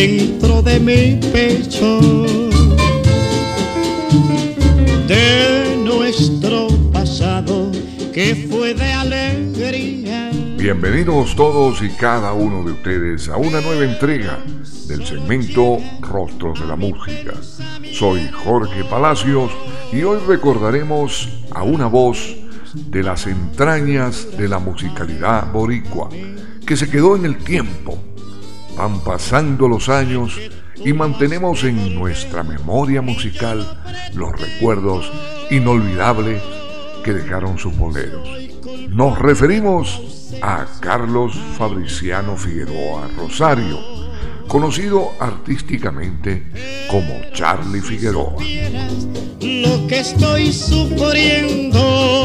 dentro de mi pecho de nuestro pasado que fue de alegría. Bienvenidos todos y cada uno de ustedes a una nueva entrega del segmento Rostros de la Música. Soy Jorge Palacios y hoy recordaremos a una voz de las entrañas de la musicalidad boricua que se quedó en el tiempo. Van pasando los años y mantenemos en nuestra memoria musical los recuerdos inolvidables que dejaron sus boleros. Nos referimos a Carlos Fabriciano Figueroa Rosario, conocido artísticamente como Charly Figueroa. Lo que estoy sufriendo.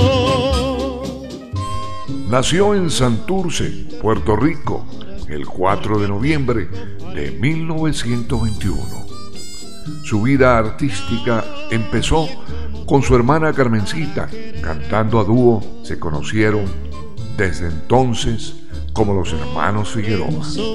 Nació en Santurce, Puerto Rico, el 4 de noviembre de 1921. Su vida artística empezó con su hermana Carmencita. Cantando a dúo se conocieron desde entonces como los hermanos Figueroa.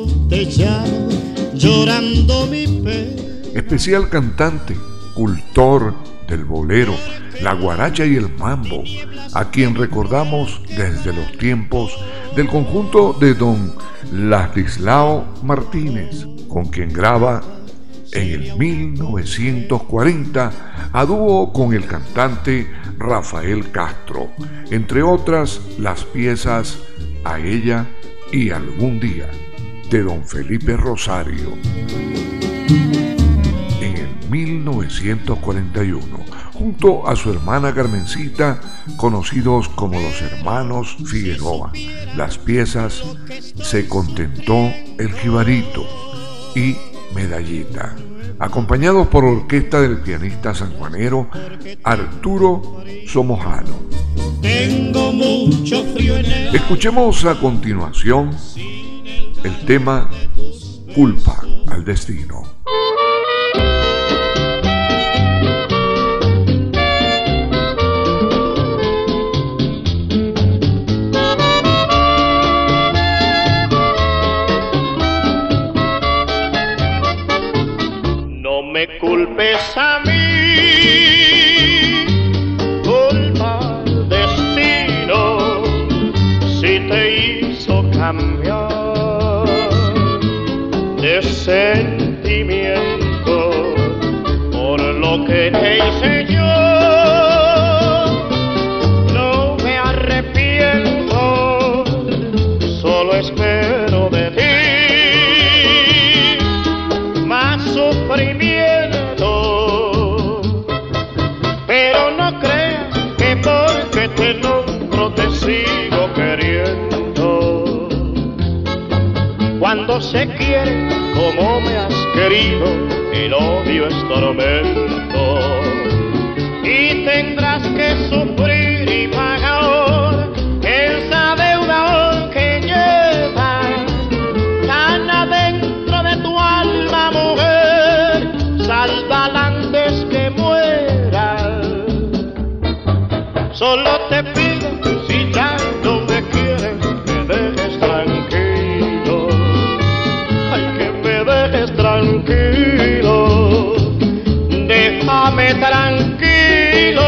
Especial cantante, cultor del bolero, la guaracha y el mambo, a quien recordamos desde los tiempos del conjunto de don Ladislao Martínez, con quien graba en el 1940 a dúo con el cantante Rafael Castro, entre otras las piezas A ella y Algún día de don Felipe Rosario. En el 1941, junto a su hermana Carmencita, conocidos como los hermanos Figueroa, las piezas Se contentó el jibarito y Medallita, acompañados por orquesta del pianista sanjuanero Arturo Somojano. Tengo mucho frío en el... Escuchemos a continuación el tema Culpa al Destino. No me culpes a mí, culpa al destino, si te hizo cambiar de sentimiento por lo que te hice yo. No me arrepiento, solo espero de ti más sufrimiento, pero no creas que porque te nombro te sigo queriendo. Cuando se quiere como me has querido, el odio es tormento y tendrás que sufrir y pagar esa deuda que llevas tan adentro de tu alma, mujer. Sálvala antes que muera. Solo te pido, si ya no me quieres, me dejes tranquilo. Ay, que me dejes tranquilo. Déjame tranquilo.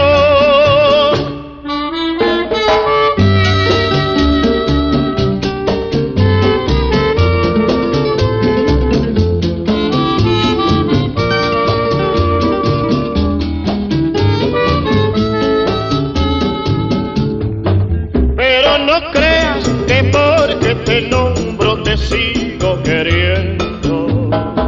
No creas que porque te nombro te sigo queriendo.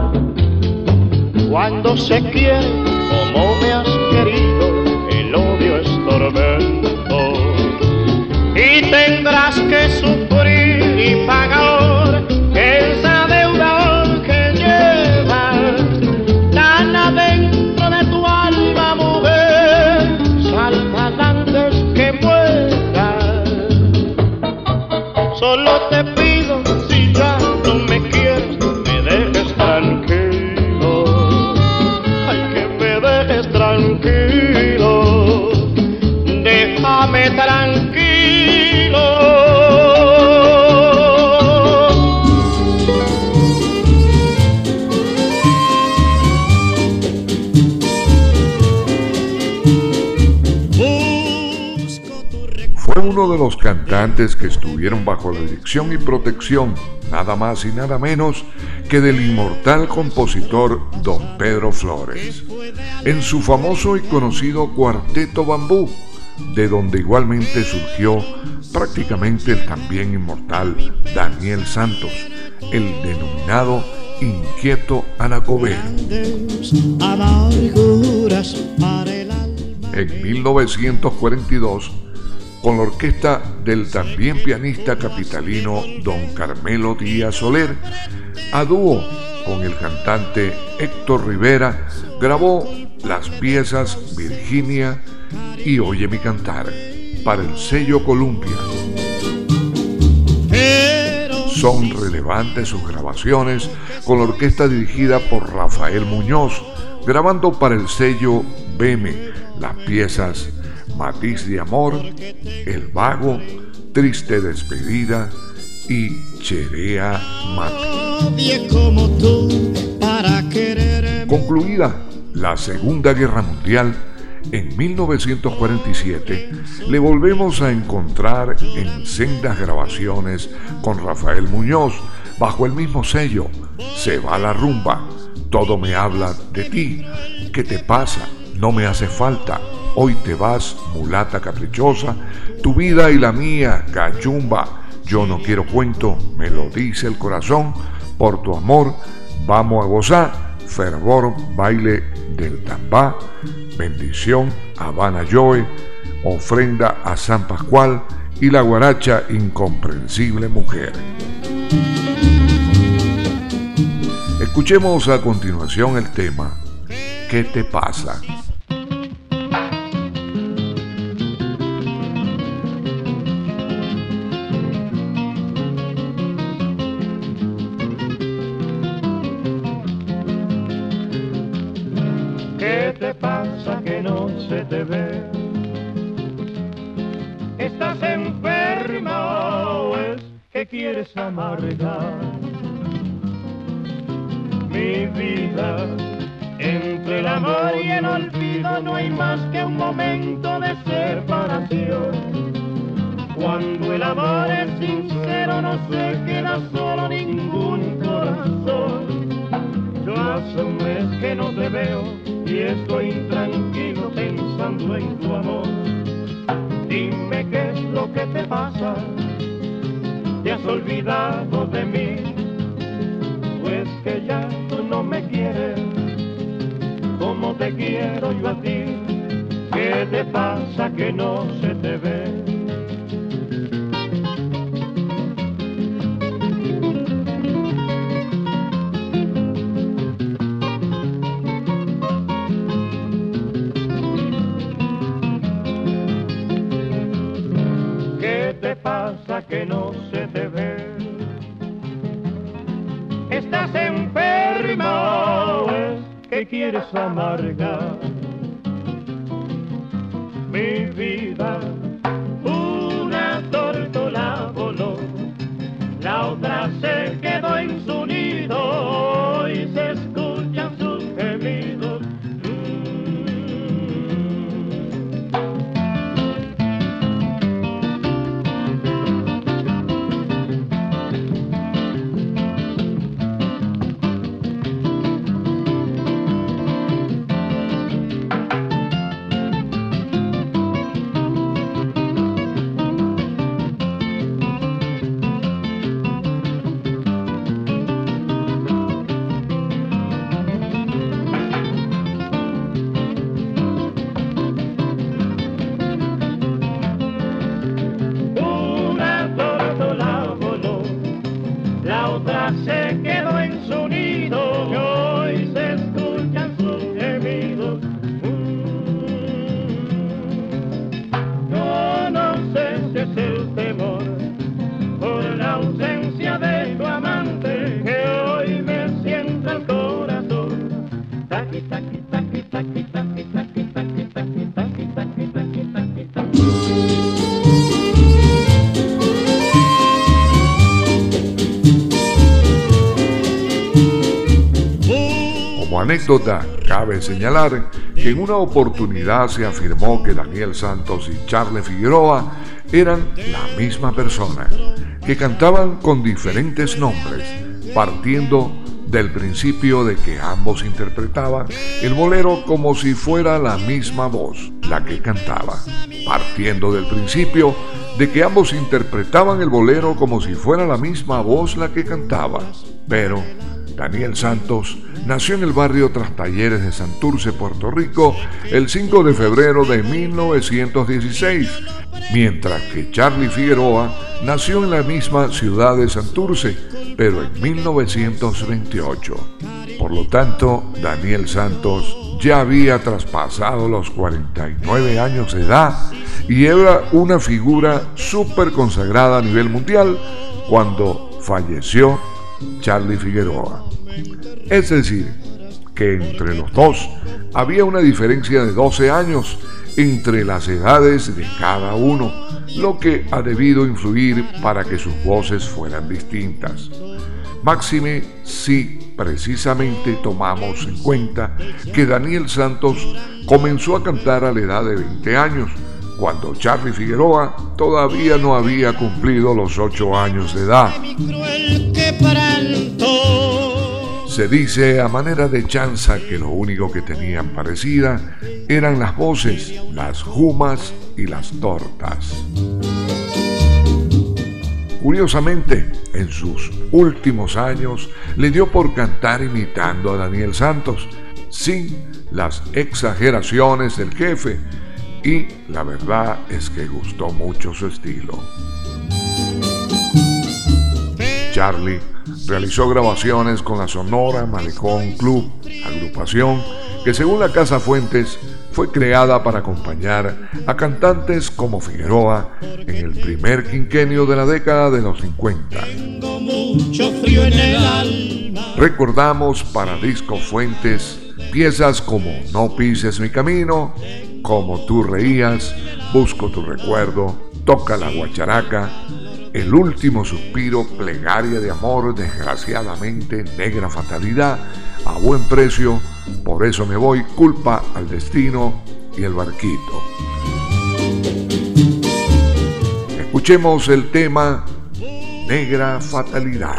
Cuando se quiere como me has querido, el odio es tormento y tendrás que sufrir y pagar esa deuda que llevas tan adentro de tu alma, mujer. Sálvala antes que muera. Solo te pido, si ya no me quieres, me dejes tranquilo. Ay, que me dejes tranquilo. Deja Fue uno de los cantantes que estuvieron bajo la dirección y protección, nada más y nada menos que del inmortal compositor Don Pedro Flores, en su famoso y conocido Cuarteto Bambú, de donde igualmente surgió prácticamente el también inmortal Daniel Santos, el denominado Inquieto Anacobero. En 1942, con la orquesta del también pianista capitalino Don Carmelo Díaz Soler, a dúo con el cantante Héctor Rivera, grabó las piezas Virginia y Oye mi cantar para el sello Columbia. Son relevantes sus grabaciones con la orquesta dirigida por Rafael Muñoz, grabando para el sello Veme las piezas Matiz de Amor, El Vago, Triste Despedida y Cherea Mati. Concluida la Segunda Guerra Mundial, en 1947 le volvemos a encontrar en sendas grabaciones con Rafael Muñoz bajo el mismo sello Se va la rumba, Todo me habla de ti, ¿qué te pasa? No me hace falta, Hoy te vas, mulata caprichosa, Tu vida y la mía, cachumba, Yo no quiero cuento, me lo dice el corazón, Por tu amor, vamos a gozar, Fervor, baile del tambá, Bendición, Habana Joe, Ofrenda a San Pascual y la guaracha Incomprensible Mujer. Escuchemos a continuación el tema ¿Qué te pasa? ¿Qué te pasa que no se te ve? ¿Estás enferma o es que quieres amargar mi vida? Entre el amor y el olvido no hay más que un momento de separación. Cuando el amor es sincero no se queda solo ningún corazón. Yo hace un mes que no te veo y estoy intranquilo pensando en tu amor. Dime qué es lo que te pasa, te has olvidado de mí, pues que ya tú no me quieres como te quiero yo a ti. ¿Qué te pasa que no se te ve? ¿Qué te pasa que no se te ve? ¿Estás enferma o es que quieres amargar mi vida? Una tórtola voló, la otra se quedó en su nido y se escuchan sus gemidos. anécdota, cabe señalar que en una oportunidad se afirmó que Daniel Santos y Charly Figueroa eran la misma persona, que cantaban con diferentes nombres, partiendo del principio de que ambos interpretaban el bolero como si fuera la misma voz la que cantaba, partiendo del principio de que ambos interpretaban el bolero como si fuera la misma voz la que cantaba. Pero Daniel Santos nació en el barrio Trastalleres de Santurce, Puerto Rico, el 5 de febrero de 1916, mientras que Charly Figueroa nació en la misma ciudad de Santurce, pero en 1928. Por lo tanto, Daniel Santos ya había traspasado los 49 años de edad y era una figura súper consagrada a nivel mundial cuando falleció Charly Figueroa. Es decir, que entre los dos había una diferencia de 12 años entre las edades de cada uno, lo que ha debido influir para que sus voces fueran distintas. Máxime si precisamente tomamos en cuenta que Daniel Santos comenzó a cantar a la edad de 20 años, cuando Charly Figueroa todavía no había cumplido los 8 años de edad. Se dice a manera de chanza que lo único que tenían parecida eran las voces, las jumas y las tortas. Curiosamente, en sus últimos años le dio por cantar imitando a Daniel Santos, sin las exageraciones del jefe, y la verdad es que gustó mucho su estilo. Charly realizó grabaciones con la Sonora Malecón Club, agrupación que según la Casa Fuentes fue creada para acompañar a cantantes como Figueroa en el primer quinquenio de la década de los 50. Recordamos para Disco Fuentes piezas como No pises mi camino, Como tú reías, Busco tu recuerdo, Toca la guacharaca, El último suspiro, Plegaria de amor, Desgraciadamente, Negra fatalidad, A buen precio, Por eso me voy, Culpa al destino y El barquito. Escuchemos el tema Negra fatalidad.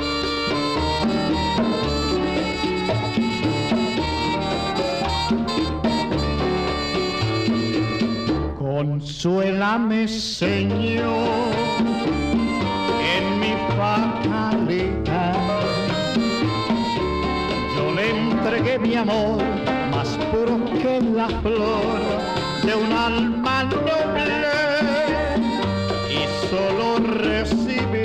Consuélame, Señor, en mi fatalidad. Yo le entregué mi amor, más puro que la flor de un alma noble, y solo recibí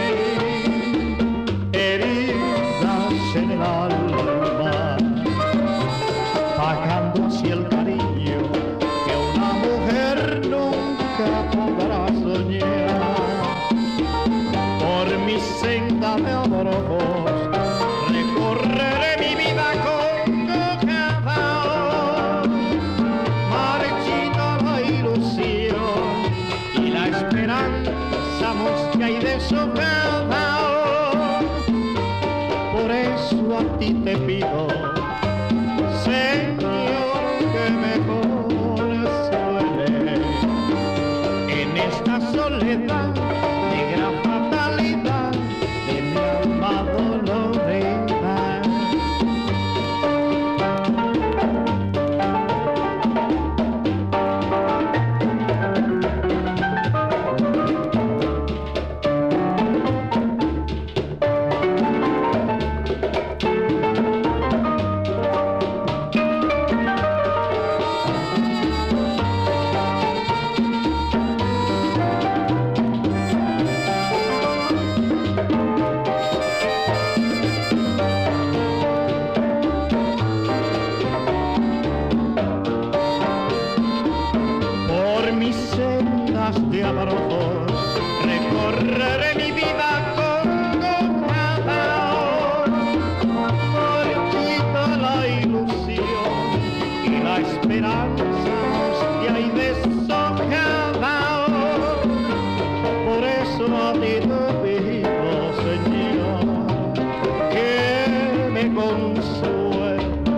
heridas en el alma, pagando así el cariño que una mujer nunca podrá soñar. Por mi senda de abrojos recorreré mi vida congojada, marchita la ilusión y la esperanza mosca y deshojada. Por eso a ti te pido, Señor, que me consuele en esta soledad, negra fatalidad de mi alma dolorida. De abrojos recorreré mi vida congojada, marchita la ilusión y la esperanza hostia y deshojada. Por eso a ti te pido, Señor, que me consuele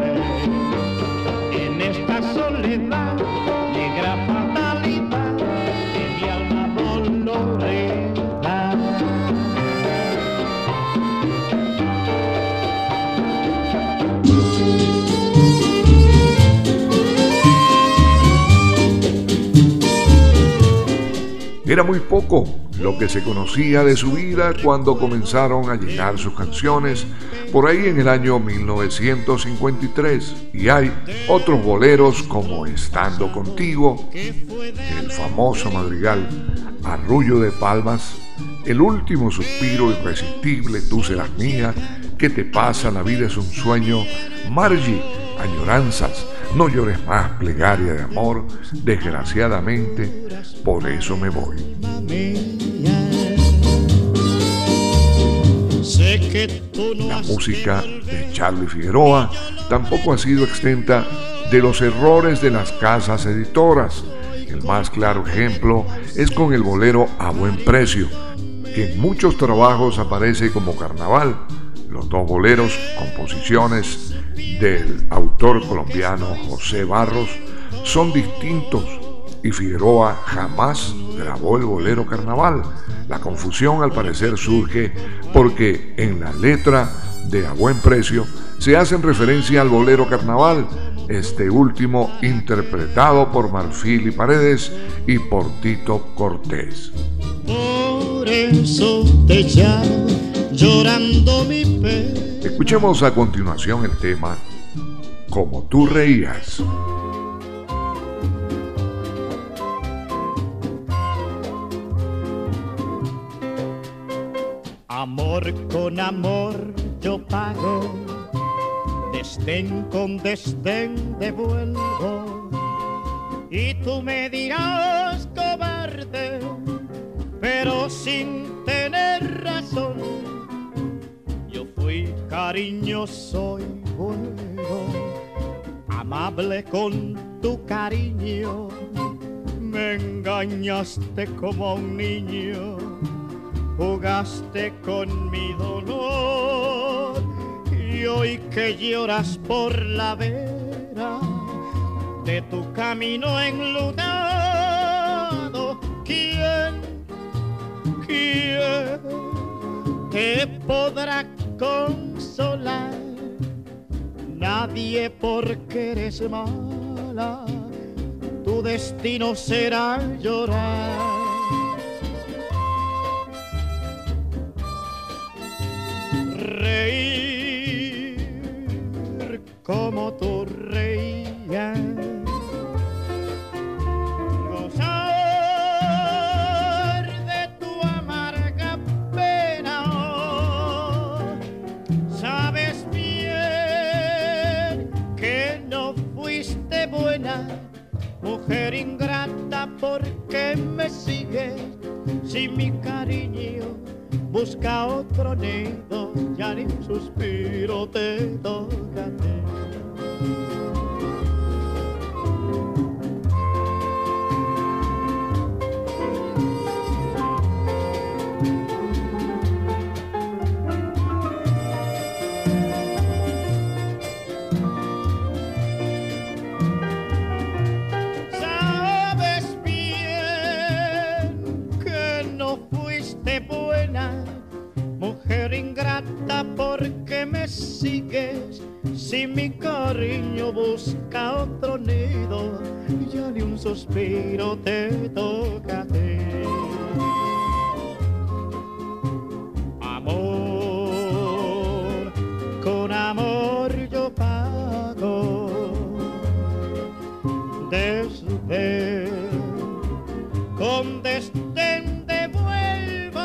Era muy poco lo que se conocía de su vida cuando comenzaron a llegar sus canciones por ahí en el año 1953. Y hay otros boleros como Estando Contigo, el famoso madrigal Arrullo de Palmas, El Último Suspiro Irresistible, Tú serás mía, ¿Qué te pasa? La vida es un sueño, Margie, Añoranzas, No llores más, Plegaria de amor, Desgraciadamente, Por eso me voy. La música de Charly Figueroa tampoco ha sido exenta de los errores de las casas editoras. El más claro ejemplo es con el bolero A Buen Precio, que en muchos trabajos aparece como Carnaval. Los dos boleros, composiciones del autor colombiano José Barros, son distintos y Figueroa jamás grabó el bolero Carnaval. La confusión al parecer surge porque en la letra de A Buen Precio se hacen referencia al bolero Carnaval, este último interpretado por Marfil y Paredes y por Tito Cortés. Por eso te llamo llorando mi pena. Escuchemos a continuación el tema Como tú reías. Amor con amor yo pago, desdén con desdén devuelvo, y tú me dirás cobarde, pero sin tener razón. Yo fui cariñoso y bueno, amable con tu cariño, me engañaste como a un niño, jugaste con mi dolor, y hoy que lloras por la vera de tu camino enlutado, ¿quién te podrá consolar? Nadie, porque eres mala, tu destino será llorar. Reír como tú reías, gozar de tu amarga pena. Sabes bien que no fuiste buena, mujer ingrata, porque me sigues sin mi cariño. Busca otro nido, ya ni un suspiro te toca a ti. Sabes bien que no fuiste buena, mujer ingrata, porque me sigues sin mi cariño. Busca otro nido, ya ni un suspiro te toca a ti. Amor con amor yo pago, desdén con desdén devuelvo.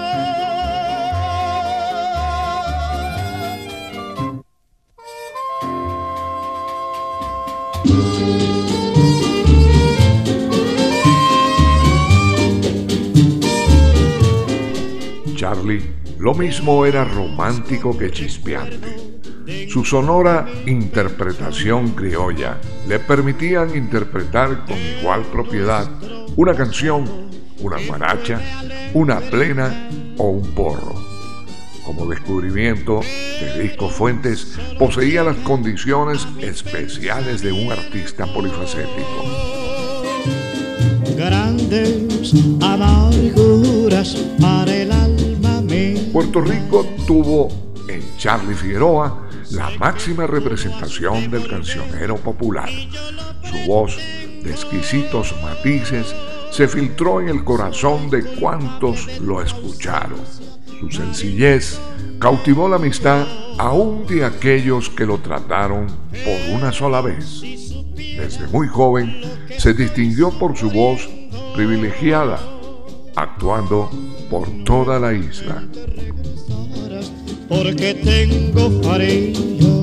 Charly, lo mismo era romántico que chispeante. Su sonora interpretación criolla le permitían interpretar con igual propiedad una canción, una guaracha, una plena o un porro. Como descubrimiento de Disco Fuentes, poseía las condiciones especiales de un artista polifacético. Grandes amarguras para el alma mía. Puerto Rico tuvo en Charly Figueroa la máxima representación del cancionero popular. Su voz de exquisitos matices se filtró en el corazón de cuantos lo escucharon. Su sencillez cautivó la amistad aún de aquellos que lo trataron por una sola vez. Desde muy joven se distinguió por su voz privilegiada, actuando por toda la isla. Porque tengo farello.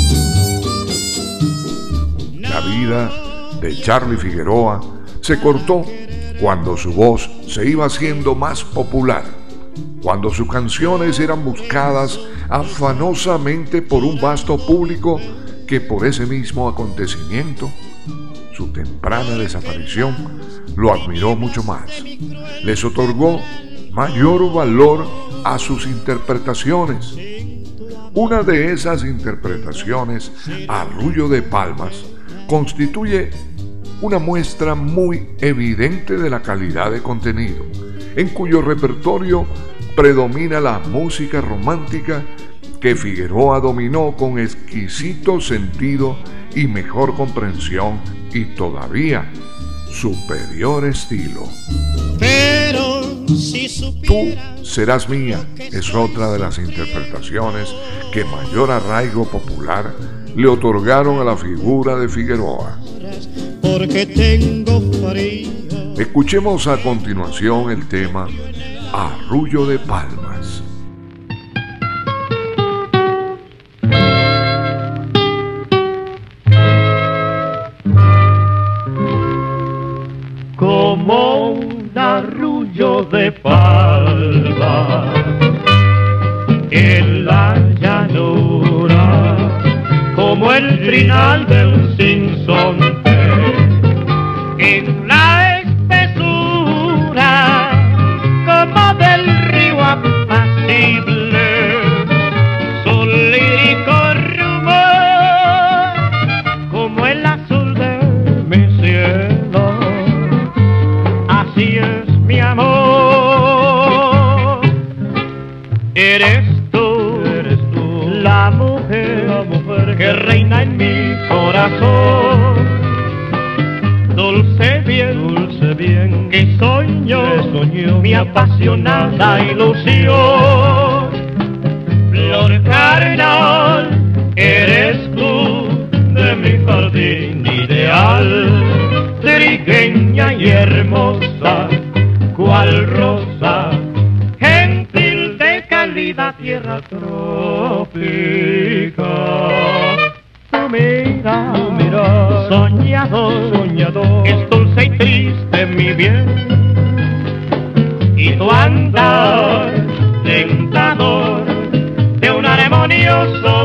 La vida de Charly Figueroa se cortó cuando su voz se iba haciendo más popular, cuando sus canciones eran buscadas afanosamente por un vasto público que por ese mismo acontecimiento, su temprana desaparición, lo admiró mucho más. Les otorgó mayor valor a sus interpretaciones. Una de esas interpretaciones, Arrullo de Palmas, constituye una muestra muy evidente de la calidad de contenido, en cuyo repertorio predomina la música romántica que Figueroa dominó con exquisito sentido y mejor comprensión y todavía superior estilo. Pero si Tú serás mía es otra de las interpretaciones que mayor arraigo popular le otorgaron a la figura de Figueroa. Porque tengo frío. Escuchemos a continuación el tema Arrullo de Palmas. Como un arrullo de palmas en la llanura, como el trinal del sinsonte en la espesura, como del río apacible, su lírico rumor, como el azul de mi cielo. Así es mi amor, eres tú la mujer que reina en mi corazón. Dulce bien que soñó mi apasionada ilusión. Flor carnal, eres tú de mi jardín ideal, trigueña y hermosa, cual rosa, gentil de cálida tierra tropical. Tu mirar, soñador, es dulce y triste mi bien, y tu andar tentador de un armonioso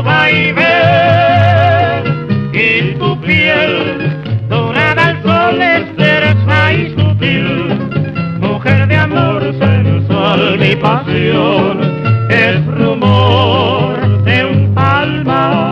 vaivén, y tu piel dorada al sol es tersa y sutil, mujer de amor sensual, mi pasión es rumor de un palmar.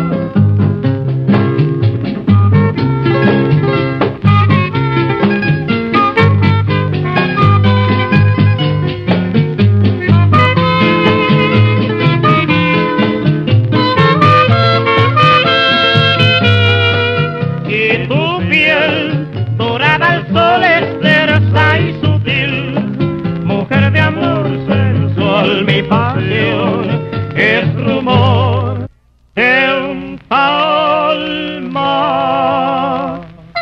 Mi pasión es rumor de un palmar.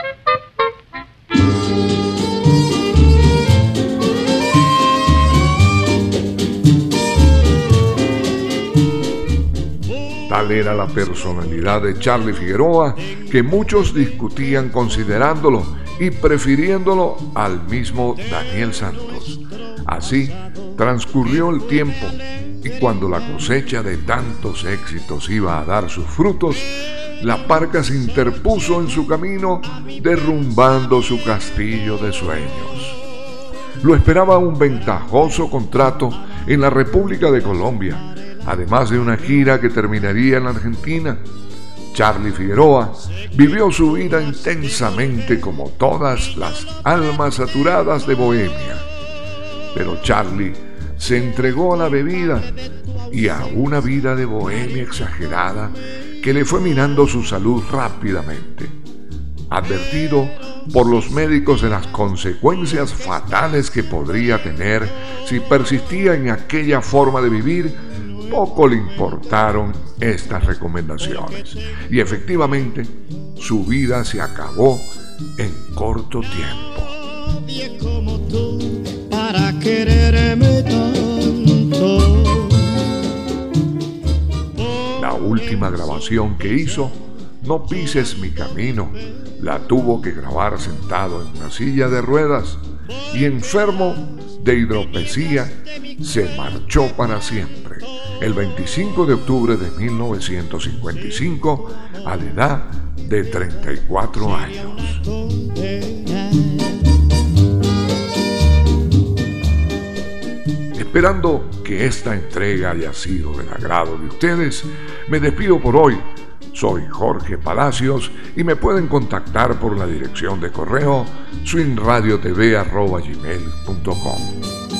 Tal era la personalidad de Charly Figueroa que muchos discutían considerándolo y prefiriéndolo al mismo Daniel Santos. Así transcurrió el tiempo y cuando la cosecha de tantos éxitos iba a dar sus frutos, la parca se interpuso en su camino, derrumbando su castillo de sueños. Lo esperaba un ventajoso contrato en la República de Colombia, además de una gira que terminaría en la Argentina. Charly Figueroa vivió su vida intensamente como todas las almas saturadas de bohemia. Pero Charly se entregó a la bebida y a una vida de bohemia exagerada que le fue minando su salud rápidamente. Advertido por los médicos de las consecuencias fatales que podría tener si persistía en aquella forma de vivir, poco le importaron estas recomendaciones. Y efectivamente, su vida se acabó en corto tiempo. Nadie como tú para quererme tanto. La última grabación que hizo, No pises mi camino, la tuvo que grabar sentado en una silla de ruedas y enfermo de hidropesía, se marchó para siempre el 25 de octubre de 1955 a la edad de 34 años. Esperando que esta entrega haya sido del agrado de ustedes, me despido por hoy. Soy Jorge Palacios y me pueden contactar por la dirección de correo swingradiotv@gmail.com.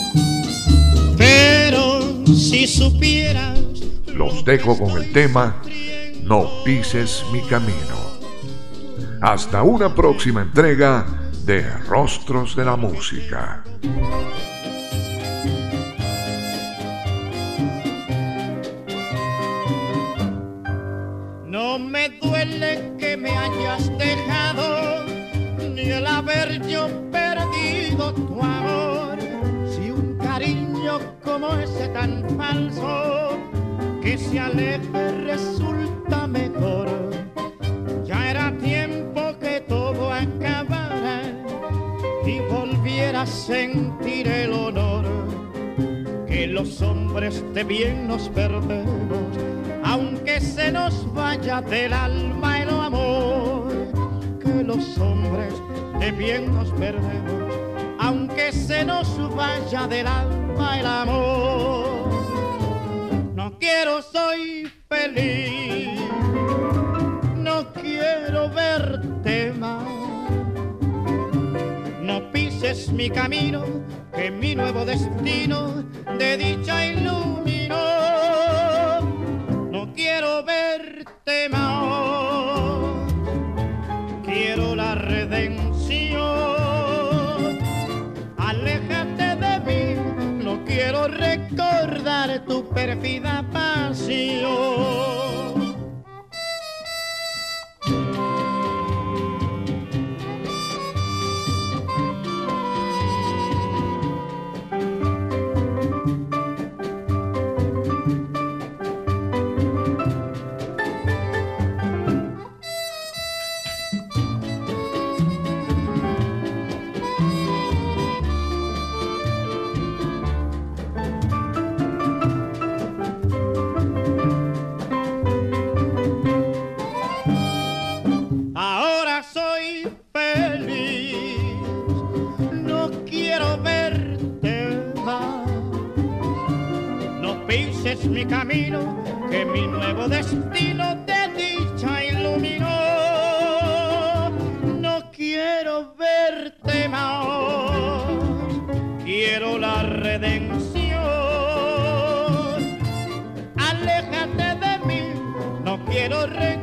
Pero si supieras, los dejo con el tema No pises mi camino. Hasta una próxima entrega de Rostros de la Música. no me duele que me hayas dejado, ni el haber yo perdido tu amor. Si un cariño como ese tan falso, que se aleje resulta mejor. Ya era tiempo que todo acabara y volviera a sentir el honor. Que los hombres de bien nos perdemos, aunque se nos vaya del alma el amor. Que los hombres de bien nos perdemos, aunque se nos vaya del alma el amor. No quiero, soy feliz, no quiero verte mal. No pises mi camino, que mi nuevo destino de dicha iluminó. No quiero verte más, quiero la redención. Aléjate de mí, no quiero recordar tu pérfida pasión. Mi camino, que mi nuevo destino de dicha iluminó. No quiero verte más, quiero la redención. Aléjate de mí, no quiero recordar